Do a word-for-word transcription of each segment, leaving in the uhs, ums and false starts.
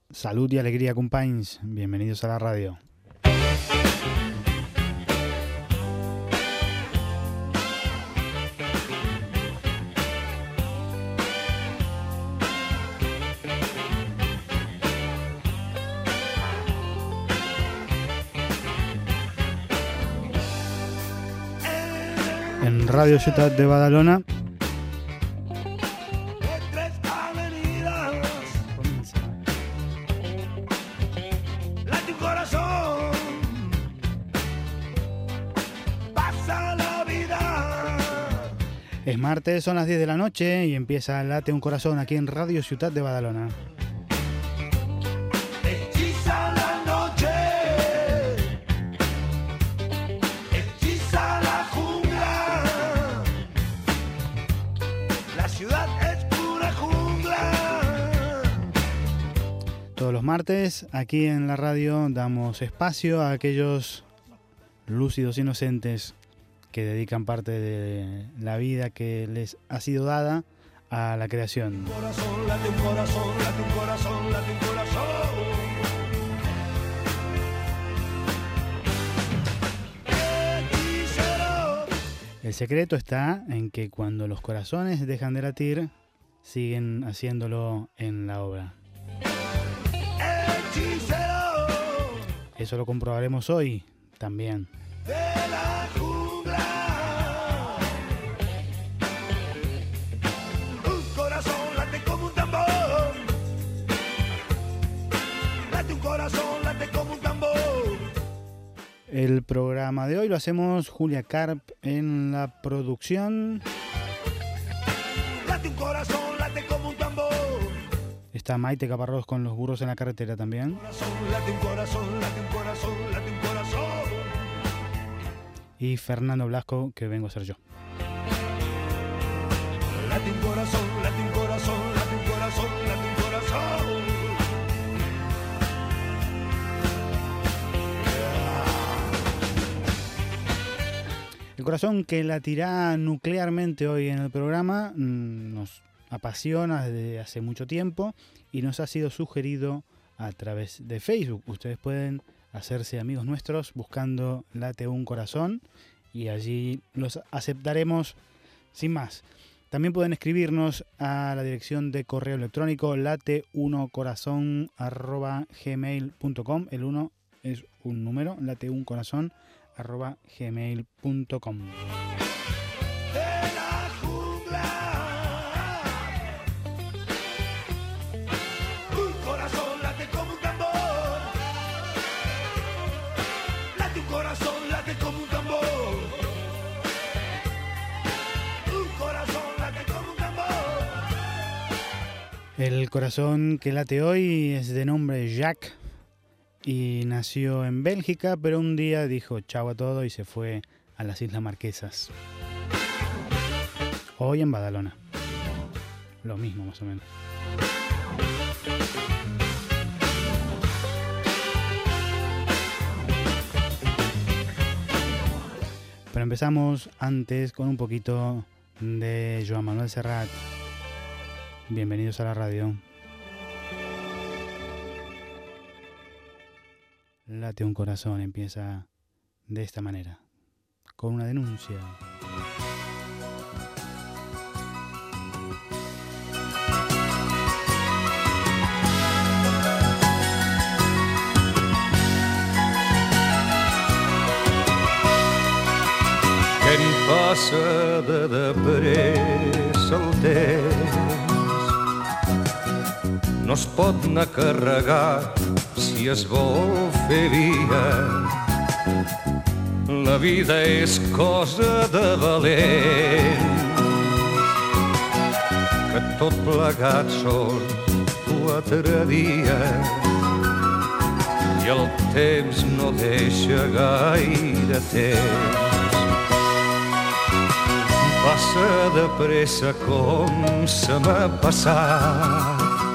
Salud y alegría, companys. Bienvenidos a la radio. En Radio Ciutat de Badalona es martes, son las diez de la noche y empieza Late un Corazón aquí en Radio Ciutat de Badalona. Hechiza la noche, hechiza la jungla, la ciudad es pura jungla. Todos los martes aquí en la radio damos espacio a aquellos lúcidos inocentes que dedican parte de la vida que les ha sido dada a la creación. Corazón, late un corazón, late un corazón, late un corazón. Hechicero. El secreto está en que cuando los corazones dejan de latir, siguen haciéndolo en la obra. Hechicero Eso lo comprobaremos hoy también. de la jungla. Un corazón late como un tambor. Late un corazón, late como un tambor. El programa de hoy lo hacemos Julia Carp en la producción. Late un corazón, late como un tambor. Está Maite Caparrós con Los burros en la carretera también. Corazón, late un corazón, late un corazón, late un corazón. Y Fernando Blasco, que vengo a ser yo. Late un corazón, late un corazón, late un corazón, late un corazón. El corazón que latirá nuclearmente hoy en el programa mmm, nos apasiona desde hace mucho tiempo y nos ha sido sugerido a través de Facebook. Ustedes pueden hacerse amigos nuestros buscando Late un Corazón y allí los aceptaremos sin más. También pueden escribirnos a la dirección de correo electrónico late uno corazón arroba gmail punto com. El uno es un número, late un corazón arroba gmail punto com. De la jungla. Un corazón late como un tambor. Late un corazón, late como un tambor. Un corazón late como un tambor. El corazón que late hoy es de nombre Jack y nació en Bélgica, pero un día dijo chau a todo y se fue a las Islas Marquesas. Hoy en Badalona. Lo mismo más o menos. Pero empezamos antes con un poquito de Joan Manuel Serrat. Bienvenidos a la radio. Late un Corazón empieza de esta manera, con una denuncia. Què en passa de de pressa el temps? No es pot anar a carregar si es vol fer via. La vida és cosa de valents, que tot plegat són quatre dies i el temps no deixa gaire temps. Passa de pressa com se m'ha passat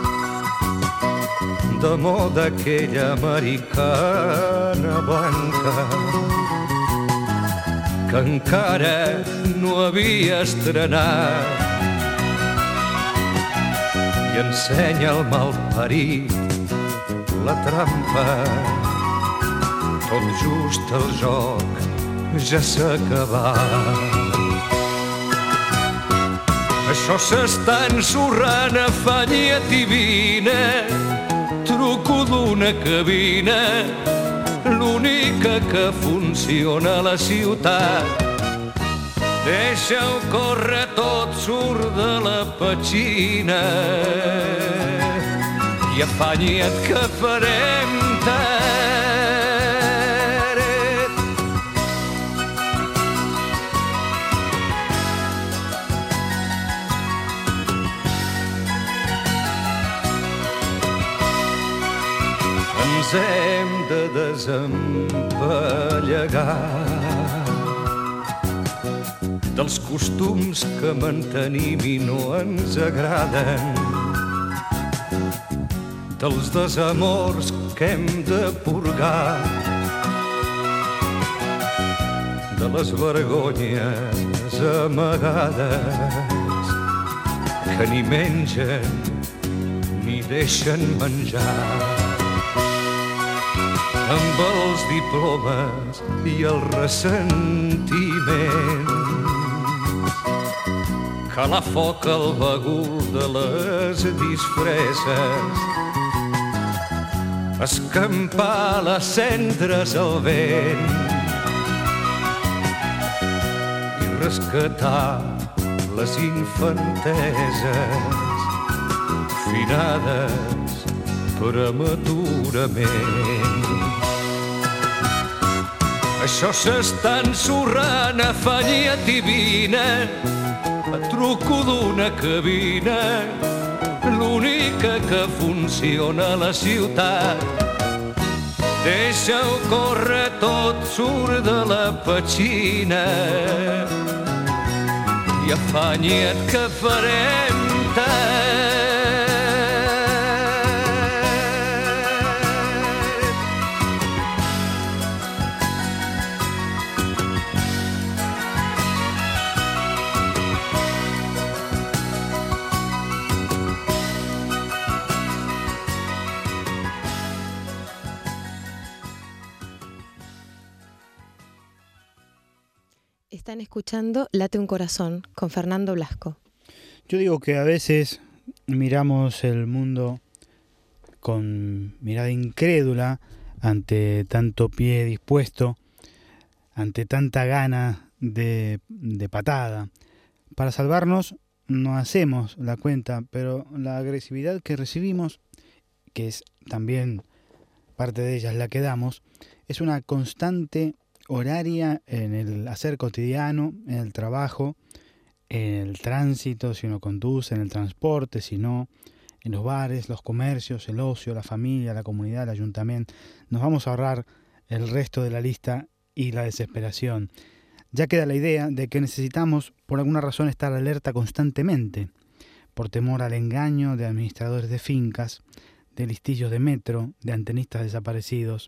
de moda aquella americana blanca que encara no havia estrenat i ensenya el malparit la trampa. Tot just el joc ja s'ha acabat. Això s'està ensorrant, afanya't i vine, truco d'una cabina, l'única que funciona a la ciutat. Deixa-ho córrer, tot surt de la petxina i afanya't que farem tard. Ens hem de desempallegar dels costums que mantenim i no ens agraden, dels desamors que hem de purgar, de les vergonyes amagades que ni mengen ni deixen menjar. Amb els diplomes i el ressentiment, calar foc al bagul de les disfresses, escampar les cendres al vent i rescatar les infanteses finades prematurament. Això s'està ensorrant, afanya't i vine, a truco d'una cabina, l'única que funciona a la ciutat. Deixa-ho córrer, tot surt de la petxina i afanya't que farem tard. Están escuchando Late un corazón con Fernando Blasco. Yo digo que a veces miramos el mundo con mirada incrédula ante tanto pie dispuesto, ante tanta gana de, de patada. Para salvarnos no hacemos la cuenta, pero la agresividad que recibimos, que es también parte de ella la que damos, es una constante horaria en el hacer cotidiano, en el trabajo, en el tránsito, si uno conduce, en el transporte, si no, en los bares, los comercios, el ocio, la familia, la comunidad, el ayuntamiento. Nos vamos a ahorrar el resto de la lista y la desesperación. Ya queda la idea de que necesitamos, por alguna razón, estar alerta constantemente, por temor al engaño de administradores de fincas, de listillos de metro, de antenistas desaparecidos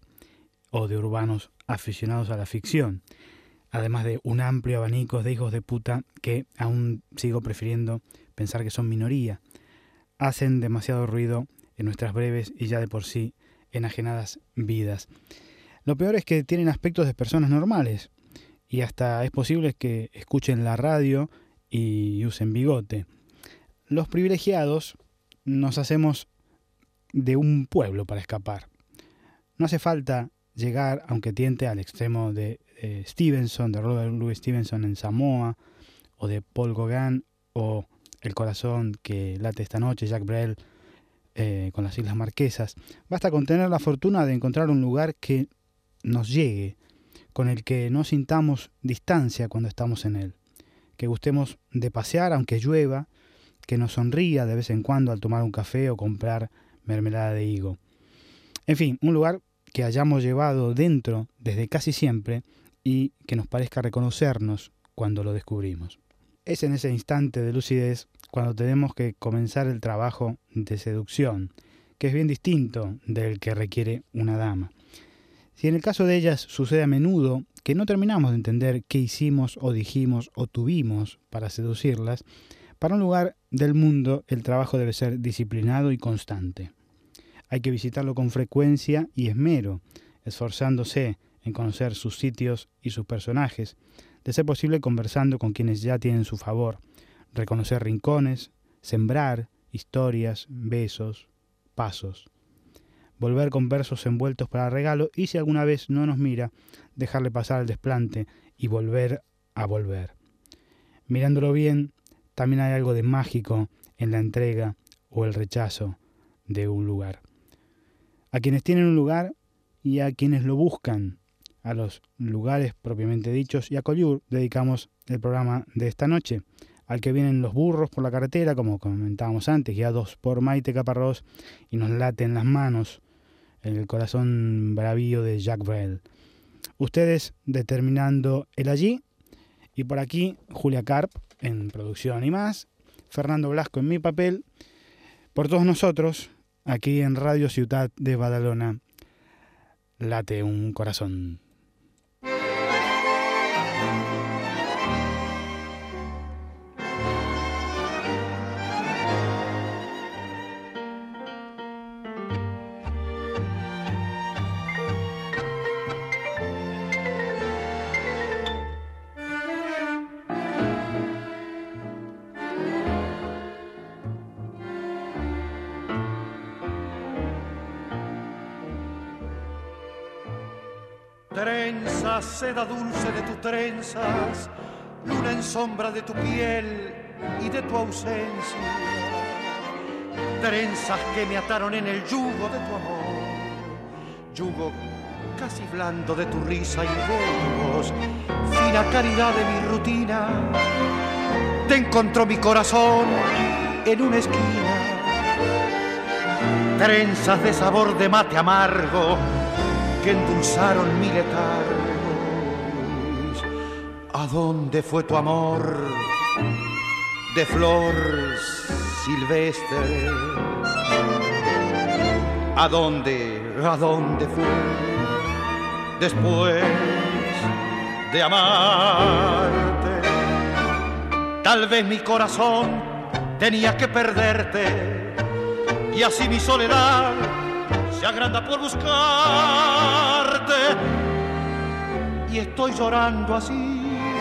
o de urbanos aficionados a la ficción, además de un amplio abanico de hijos de puta que aún sigo prefiriendo pensar que son minoría. Hacen demasiado ruido en nuestras breves y ya de por sí enajenadas vidas. Lo peor es que tienen aspectos de personas normales y hasta es posible que escuchen la radio y usen bigote. Los privilegiados nos hacemos de un pueblo para escapar. No hace falta llegar, aunque tiente, al extremo de eh, Stevenson, de Robert Louis Stevenson en Samoa, o de Paul Gauguin, o El corazón que late esta noche, Jacques Brel, eh, con las Islas Marquesas. Basta con tener la fortuna de encontrar un lugar que nos llegue, con el que no sintamos distancia cuando estamos en él, que gustemos de pasear aunque llueva, que nos sonría de vez en cuando al tomar un café o comprar mermelada de higo. En fin, un lugar que hayamos llevado dentro desde casi siempre y que nos parezca reconocernos cuando lo descubrimos. Es en ese instante de lucidez cuando tenemos que comenzar el trabajo de seducción, que es bien distinto del que requiere una dama. Si en el caso de ellas sucede a menudo que no terminamos de entender qué hicimos o dijimos o tuvimos para seducirlas, para un lugar del mundo el trabajo debe ser disciplinado y constante. Hay que visitarlo con frecuencia y esmero, esforzándose en conocer sus sitios y sus personajes, de ser posible conversando con quienes ya tienen su favor, reconocer rincones, sembrar historias, besos, pasos, volver con versos envueltos para regalo y si alguna vez no nos mira, dejarle pasar el desplante y volver a volver. Mirándolo bien, también hay algo de mágico en la entrega o el rechazo de un lugar. A quienes tienen un lugar y a quienes lo buscan, a los lugares propiamente dichos y a Collioure dedicamos el programa de esta noche, al que vienen los burros por la carretera, como comentábamos antes, guiados por Maite Caparrós y nos late en las manos el corazón bravío de Jacques Brel. Ustedes determinando el allí y por aquí Julia Carp en producción y más, Fernando Blasco en mi papel, por todos nosotros, aquí en Radio Ciutat de Badalona, late un corazón. Trenzas, seda dulce de tus trenzas, luna en sombra de tu piel y de tu ausencia. Trenzas que me ataron en el yugo de tu amor, yugo casi blando de tu risa y voz. Fina caridad de mi rutina, te encontró mi corazón en una esquina. Trenzas de sabor de mate amargo que endulzaron mi letargo. ¿A dónde fue tu amor de flor silvestre? ¿A dónde, a dónde fue después de amarte? Tal vez mi corazón tenía que perderte y así mi soledad se agranda por buscarte y estoy llorando así,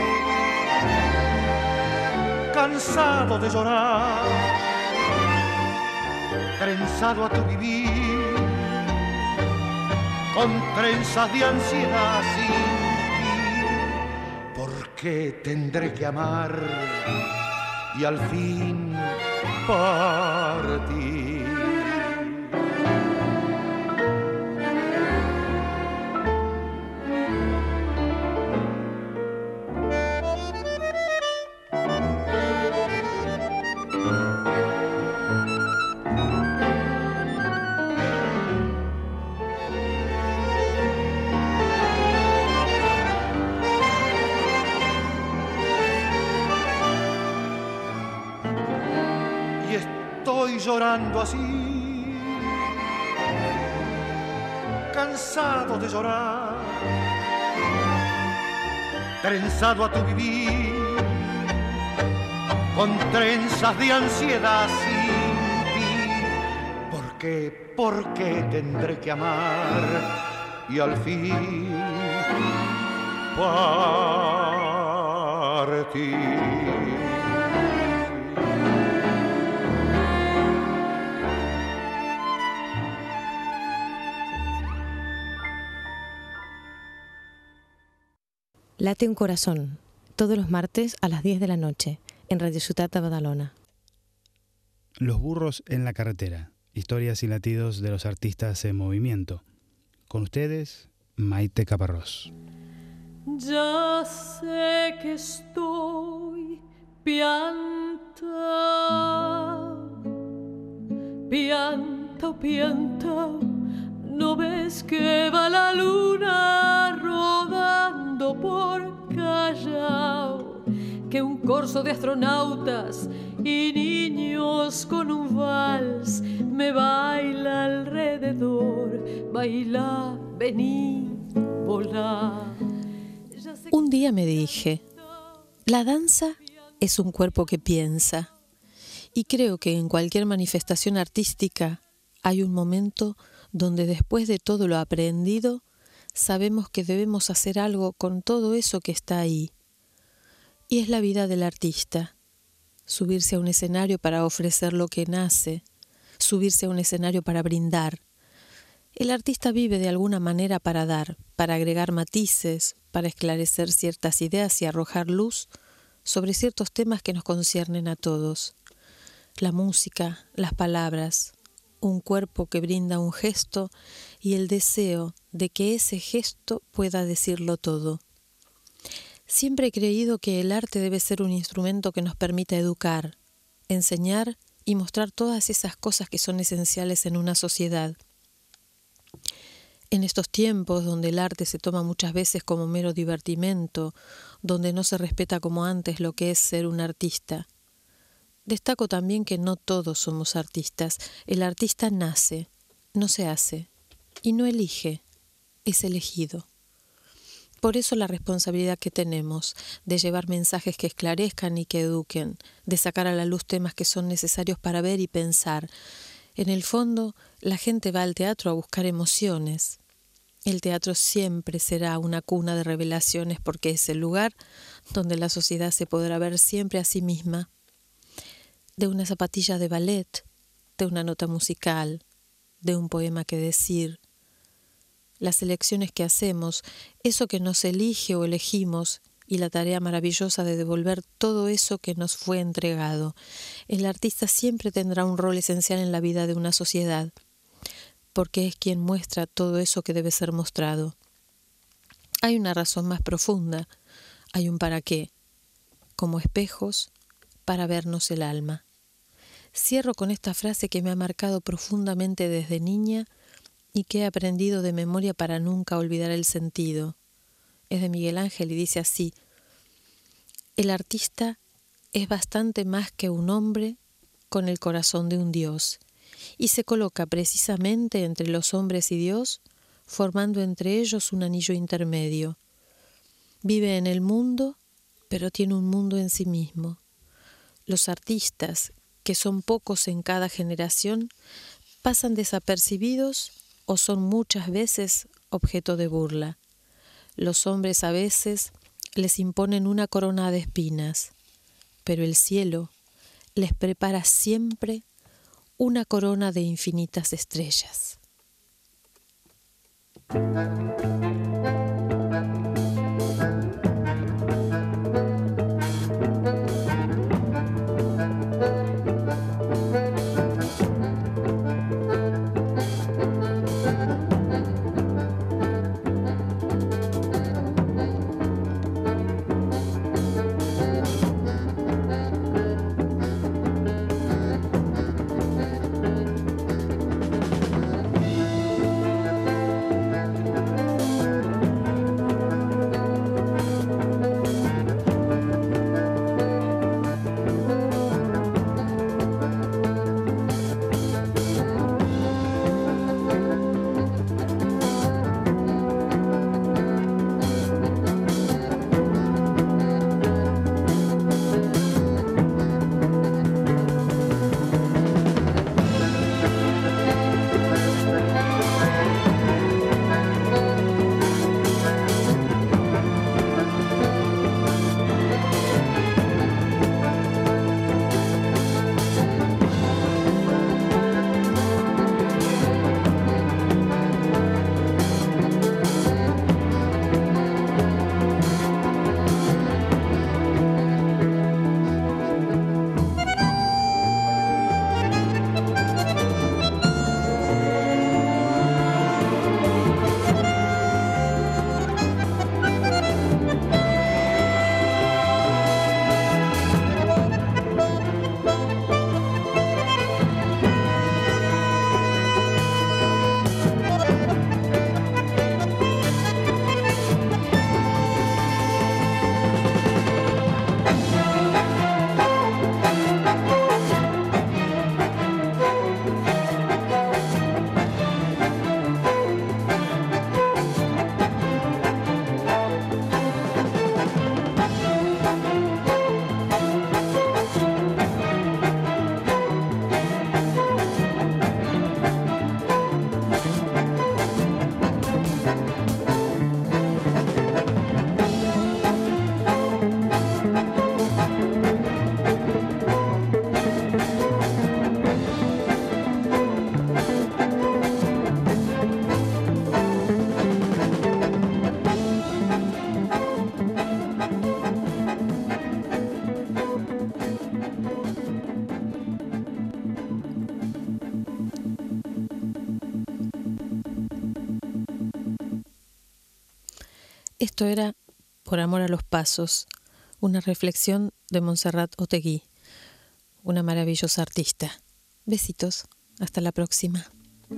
cansado de llorar, trenzado a tu vivir, con trenzas de ansiedad sin ti. ¿Por qué tendré que amar y al fin partir? Llorando así, cansado de llorar, trenzado a tu vivir, con trenzas de ansiedad sin ti. ¿Por qué, por qué tendré que amar y al fin partir? Late un corazón, todos los martes a las diez de la noche, en Radio Ciutat de Badalona. Los burros en la carretera, historias y latidos de los artistas en movimiento. Con ustedes, Maite Caparrós. Ya sé que estoy pianta, pianta, pianta. ¿No ves que va la luna rodando por Callao? Que un corso de astronautas y niños con un vals me baila alrededor. Baila, vení, volá. Un día me dije, la danza es un cuerpo que piensa y creo que en cualquier manifestación artística hay un momento donde después de todo lo aprendido, sabemos que debemos hacer algo con todo eso que está ahí. Y es la vida del artista. Subirse a un escenario para ofrecer lo que nace, subirse a un escenario para brindar. El artista vive de alguna manera para dar, para agregar matices, para esclarecer ciertas ideas y arrojar luz sobre ciertos temas que nos conciernen a todos. La música, las palabras, un cuerpo que brinda un gesto y el deseo de que ese gesto pueda decirlo todo. Siempre he creído que el arte debe ser un instrumento que nos permita educar, enseñar y mostrar todas esas cosas que son esenciales en una sociedad. En estos tiempos donde el arte se toma muchas veces como mero divertimento, donde no se respeta como antes lo que es ser un artista. Destaco también que no todos somos artistas. El artista nace, no se hace, y no elige, es elegido. Por eso la responsabilidad que tenemos de llevar mensajes que esclarezcan y que eduquen, de sacar a la luz temas que son necesarios para ver y pensar. En el fondo, la gente va al teatro a buscar emociones. El teatro siempre será una cuna de revelaciones porque es el lugar donde la sociedad se podrá ver siempre a sí misma. De una zapatilla de ballet, de una nota musical, de un poema que decir. Las elecciones que hacemos, eso que nos elige o elegimos y la tarea maravillosa de devolver todo eso que nos fue entregado. El artista siempre tendrá un rol esencial en la vida de una sociedad, porque es quien muestra todo eso que debe ser mostrado. Hay una razón más profunda, hay un para qué, como espejos para vernos el alma. Cierro con esta frase que me ha marcado profundamente desde niña y que he aprendido de memoria para nunca olvidar el sentido. Es de Miguel Ángel y dice así: el artista es bastante más que un hombre con el corazón de un Dios y se coloca precisamente entre los hombres y Dios, formando entre ellos un anillo intermedio. Vive en el mundo, pero tiene un mundo en sí mismo. Los artistas, que son pocos en cada generación, pasan desapercibidos o son muchas veces objeto de burla. Los hombres a veces les imponen una corona de espinas, pero el cielo les prepara siempre una corona de infinitas estrellas. Esto era Por amor a los pasos, una reflexión de Montserrat Otegui, una maravillosa artista. Besitos, hasta la próxima.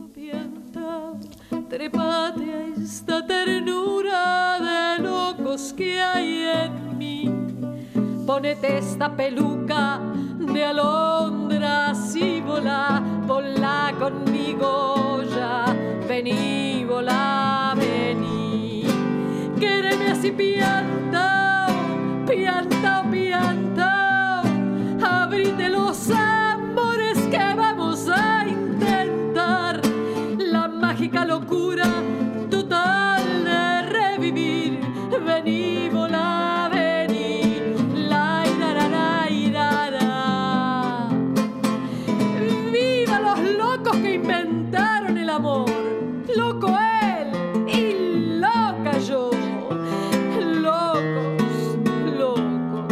Trépate a esta ternura de locos que hay en mí. Ponete esta peluca de alondras y volá, volá conmigo ya. Vení, volá, vení. Quéreme así pianta, pianta, pianta. Abrite los amores que vamos a intentar. La mágica locura total de revivir. Vení, volá, vení. La, ira, ra, ra, ira, ra. ¡Viva los locos que inventaron el amor! Loco él y loca yo. Locos, locos,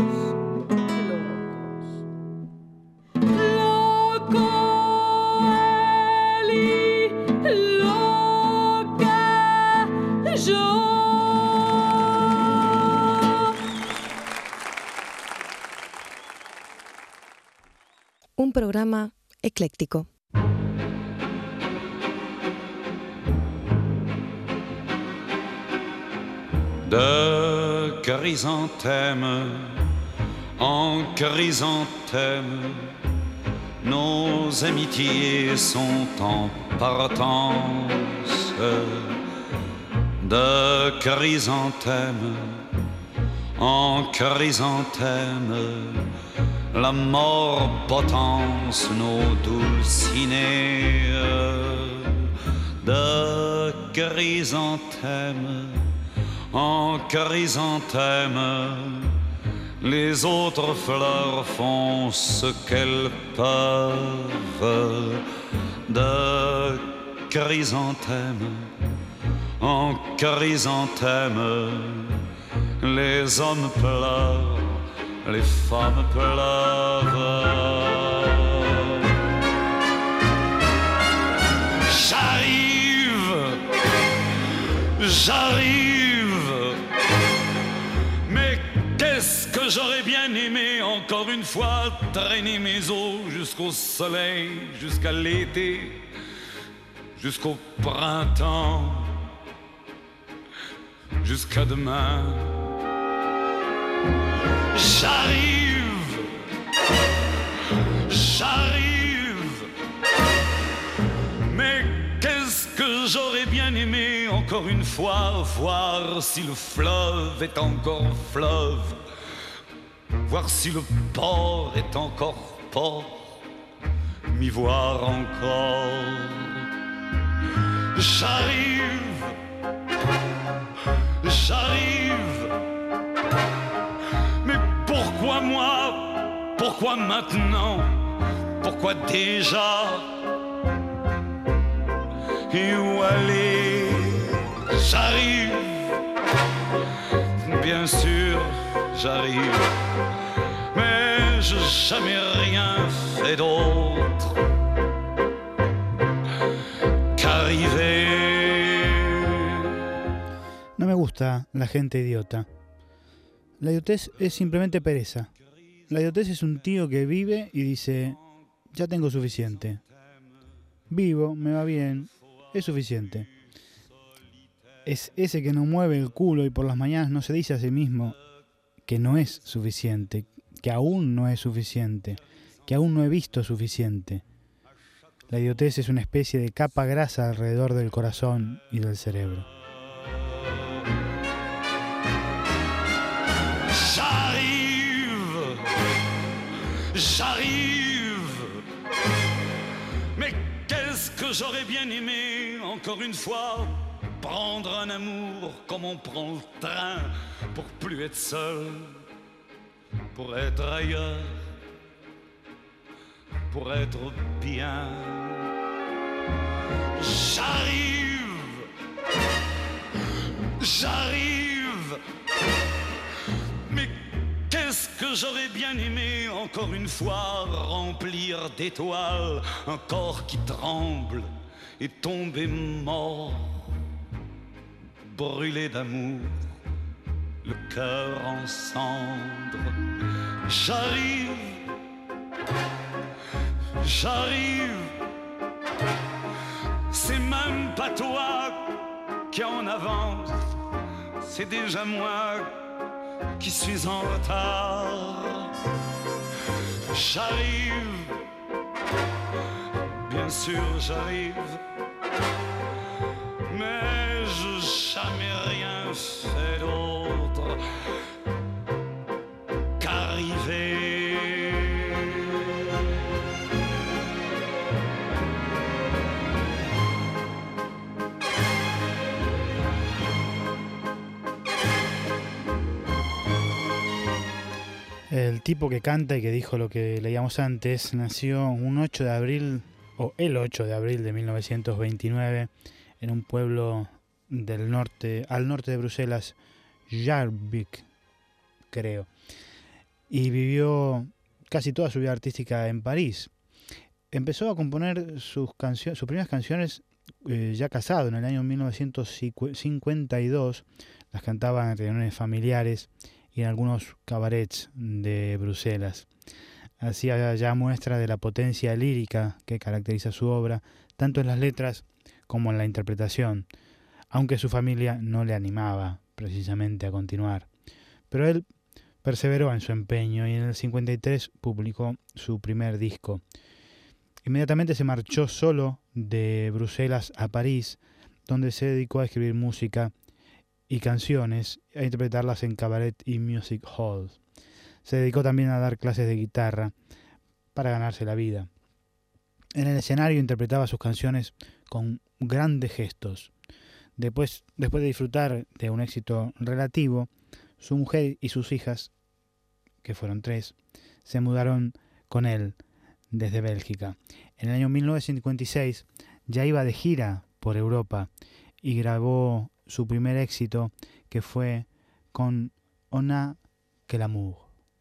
locos. Loco él y loca yo. Un programa ecléctico. De chrysanthème en chrysanthème, nos amitiés sont en partance. De chrysanthème en chrysanthème, la mort potence nos dulcinées. De chrysanthème en chrysanthème, les autres fleurs font ce qu'elles peuvent. De chrysanthème en chrysanthème, les hommes pleurent, les femmes pleurent. J'arrive, j'arrive, mais qu'est-ce que j'aurais bien aimé encore une fois traîner mes os jusqu'au soleil, jusqu'à l'été, jusqu'au printemps, jusqu'à demain. J'arrive, j'arrive, mais qu'est-ce que j'aurais bien aimé encore une fois voir si le fleuve est encore fleuve, voir si le port est encore port, m'y voir encore. J'arrive, j'arrive, mais pourquoi moi, pourquoi maintenant, pourquoi déjà? Et où aller? J'arrive, bien sûr, j'arrive, mais je n'ai jamais rien fait d'autre qu'arriver. No me gusta la gente idiota. La idiotez es simplemente pereza. La idiotez es un tío que vive y dice, ya tengo suficiente. Vivo, me va bien, es suficiente. Es ese que no mueve el culo y por las mañanas no se dice a sí mismo que no es suficiente, que aún no es suficiente, que aún no he visto suficiente. La idiotez es una especie de capa grasa alrededor del corazón y del cerebro. J'arrive, j'arrive, mais qu'est-ce que j'aurais bien aimé encore une fois prendre un amour comme on prend le train pour plus être seul, pour être ailleurs, pour être bien. J'arrive, j'arrive, mais qu'est-ce que j'aurais bien aimé encore une fois remplir d'étoiles un corps qui tremble et tomber mort, brûlé d'amour le cœur en cendres. J'arrive, j'arrive, c'est même pas toi qui en avance, c'est déjà moi qui suis en retard. J'arrive, bien sûr j'arrive, mais je jamais rien fait d'autre qu'arriver. El tipo que canta y que dijo lo que leíamos antes nació un ocho de abril, o el ocho de abril de mil novecientos veintinueve, en un pueblo del norte, al norte de Bruselas, Schaerbeek, creo. Y vivió casi toda su vida artística en París. Empezó a componer sus canciones, sus primeras canciones eh, ya casado en el año mil novecientos cincuenta y dos. Las cantaba en reuniones familiares y en algunos cabarets de Bruselas. Hacía ya muestra de la potencia lírica que caracteriza su obra, tanto en las letras como en la interpretación, aunque su familia no le animaba precisamente a continuar. Pero él perseveró en su empeño y en el cincuenta y tres publicó su primer disco. Inmediatamente se marchó solo de Bruselas a París, donde se dedicó a escribir música y canciones, a interpretarlas en cabaret y music halls. Se dedicó también a dar clases de guitarra para ganarse la vida. En el escenario interpretaba sus canciones con grandes gestos. Después, después de disfrutar de un éxito relativo, su mujer y sus hijas, que fueron tres, se mudaron con él desde Bélgica. En el año mil novecientos cincuenta y seis ya iba de gira por Europa y grabó su primer éxito, que fue con On a que l'amour.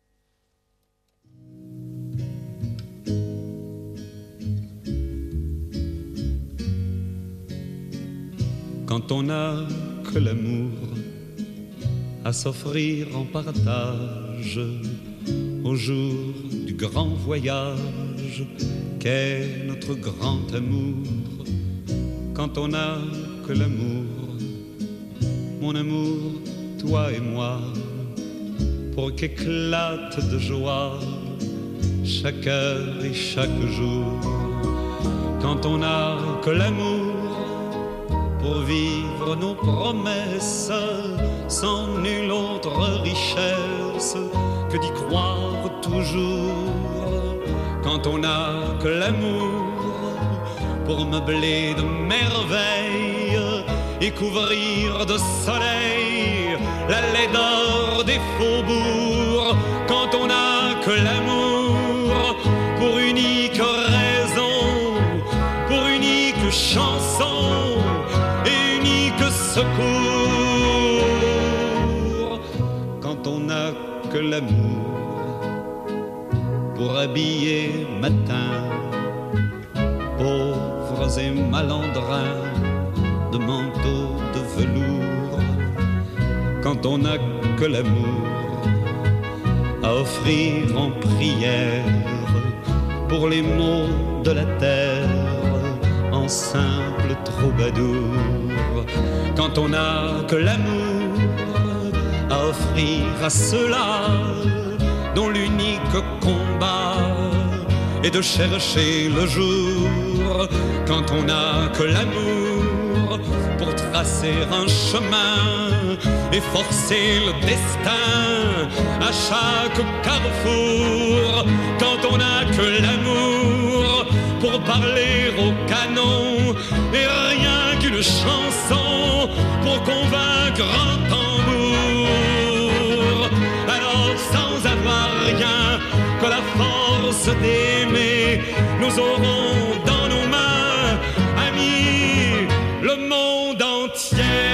Quand on n'a que l'amour à s'offrir en partage au jour du grand voyage qu'est notre grand amour. Quand on n'a que l'amour, mon amour, toi et moi, pour qu'éclate de joie chaque heure et chaque jour. Quand on n'a que l'amour pour vivre nos promesses sans nulle autre richesse que d'y croire toujours. Quand on n'a que l'amour pour meubler de merveilles et couvrir de soleil la laideur des faubourgs. Quand on n'a que l'amour pour unique raison, pour unique chanson et unique secours. Quand on n'a que l'amour pour habiller matin pauvres et malandrins de manteaux de velours. Quand on n'a que l'amour à offrir en prière pour les maux de la terre en simple troubadour. Quand on n'a que l'amour à offrir à ceux-là dont l'unique combat est de chercher le jour. Quand on n'a que l'amour pour tracer un chemin et forcer le destin à chaque carrefour. Quand on n'a que l'amour pour parler au canon et rien qu'une chanson pour convaincre un tambour. Alors sans avoir rien que la force d'aimer, nous aurons dans nos mains, amis, le monde entier.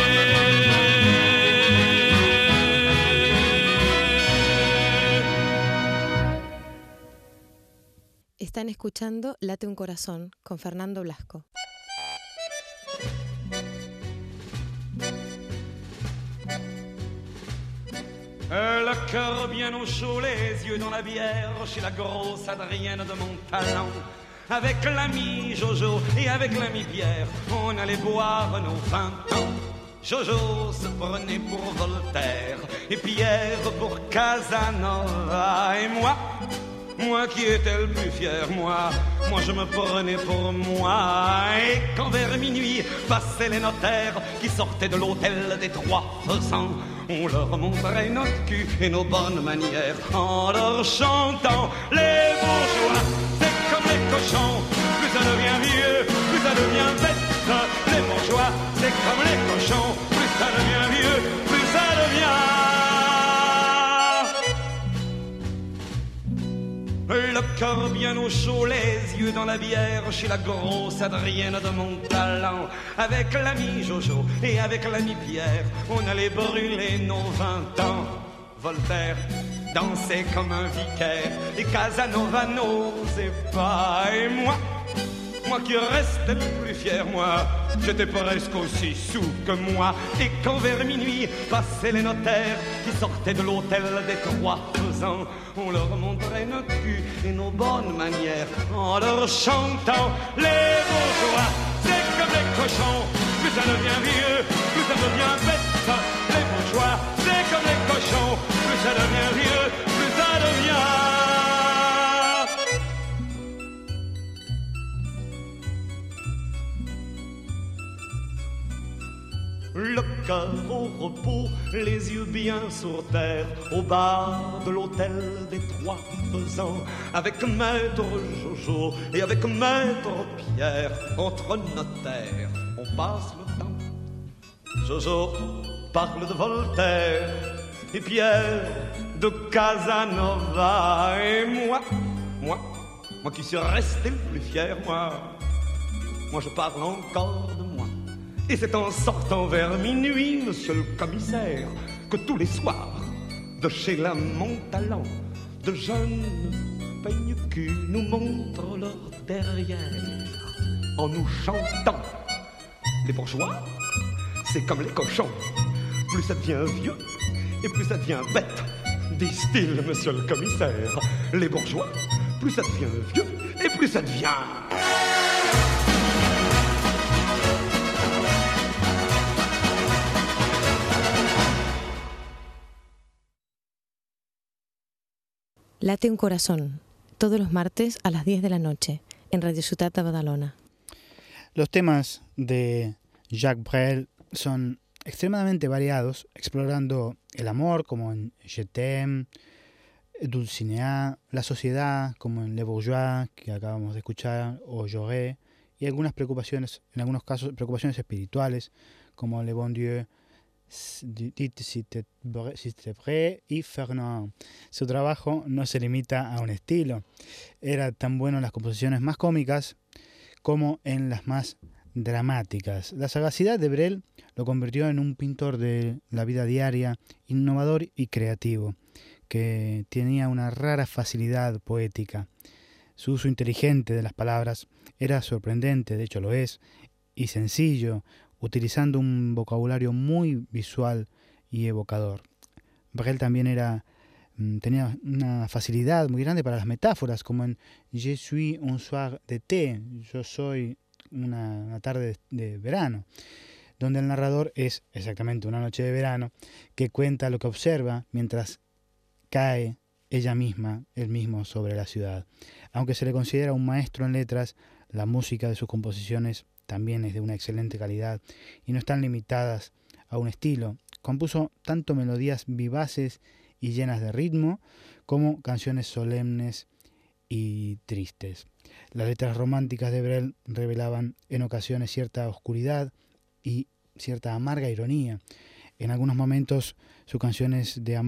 Están escuchando Late un Corazón con Fernando Blasco. Euh, le cœur bien au chaud, les yeux dans la bière, chez la grosse Adrienne de mon talent. Avec l'ami Jojo et avec l'ami Pierre, on allait boire nos vingt ans. Jojo se prenait pour Voltaire et Pierre pour Casanova. Et moi, moi qui étais le plus fier, moi, moi je me prenais pour moi. Et quand vers minuit passaient les notaires qui sortaient de l'hôtel des Trois Faisans, on leur montrait notre cul et nos bonnes manières en leur chantant les bourgeois. C'est comme les cochons, plus ça devient vieux, plus ça devient bête. Les bourgeois, c'est comme les cochons, plus ça devient vieux, plus ça devient. Le cœur bien au chaud, les yeux dans la bière, chez la grosse Adrienne de mon talent. Avec l'ami Jojo et avec l'ami Pierre, on allait brûler nos vingt ans. Voltaire dansait comme un vicaire et Casanova n'osait pas. Et moi, moi qui restais le plus fier, moi, j'étais presque aussi sous que moi. Et quand vers minuit passaient les notaires qui sortaient de l'hôtel des Trois Faisans, on leur montrait notre cul et nos bonnes manières en leur chantant les bourgeois. C'est comme les cochons, plus ça devient vieux, plus ça devient bête. Les bourgeois, c'est comme les cochons, plus ça devient vieux, plus ça devient. Le cœur au repos, les yeux bien sur terre, au bar de l'hôtel des Trois Faisans, avec maître Jojo et avec maître Pierre, entre notaires, on passe le temps. Jojo parle de Voltaire et Pierre de Casanova. Et moi, moi, moi qui suis resté le plus fier, moi, moi je parle encore de moi. Et c'est en sortant vers minuit, monsieur le commissaire, que tous les soirs, de chez la Montalent, de jeunes peigne-cul nous montrent leur derrière, en nous chantant. Les bourgeois, c'est comme les cochons, plus ça devient vieux et plus ça devient bête, disent-ils, monsieur le commissaire. Les bourgeois, plus ça devient vieux et plus ça devient... Late un corazón, todos los martes a las diez de la noche, en Radio Ciutat de Badalona. Los temas de Jacques Brel son extremadamente variados, explorando el amor, como en Je t'aime, Dulcinea, la sociedad, como en Les Bourgeois, que acabamos de escuchar, o Jaurès, y algunas preocupaciones, en algunos casos, preocupaciones espirituales, como Le Bon Dieu, Dites si t'es prêt y Fernand. Su trabajo no se limita a un estilo. Era tan bueno en las composiciones más cómicas como en las más dramáticas. La sagacidad de Brel lo convirtió en un pintor de la vida diaria, innovador y creativo, que tenía una rara facilidad poética. Su uso inteligente de las palabras era sorprendente, de hecho lo es, y sencillo, utilizando un vocabulario muy visual y evocador. Brel también era, tenía una facilidad muy grande para las metáforas, como en Je suis un soir d'été, yo soy una, una tarde de, de verano, donde el narrador es exactamente una noche de verano que cuenta lo que observa mientras cae ella misma, él mismo, sobre la ciudad. Aunque se le considera un maestro en letras, la música de sus composiciones también es de una excelente calidad y no están limitadas a un estilo. Compuso tanto melodías vivaces y llenas de ritmo como canciones solemnes y tristes. Las letras románticas de Brel revelaban en ocasiones cierta oscuridad y cierta amarga ironía. En algunos momentos sus canciones de amor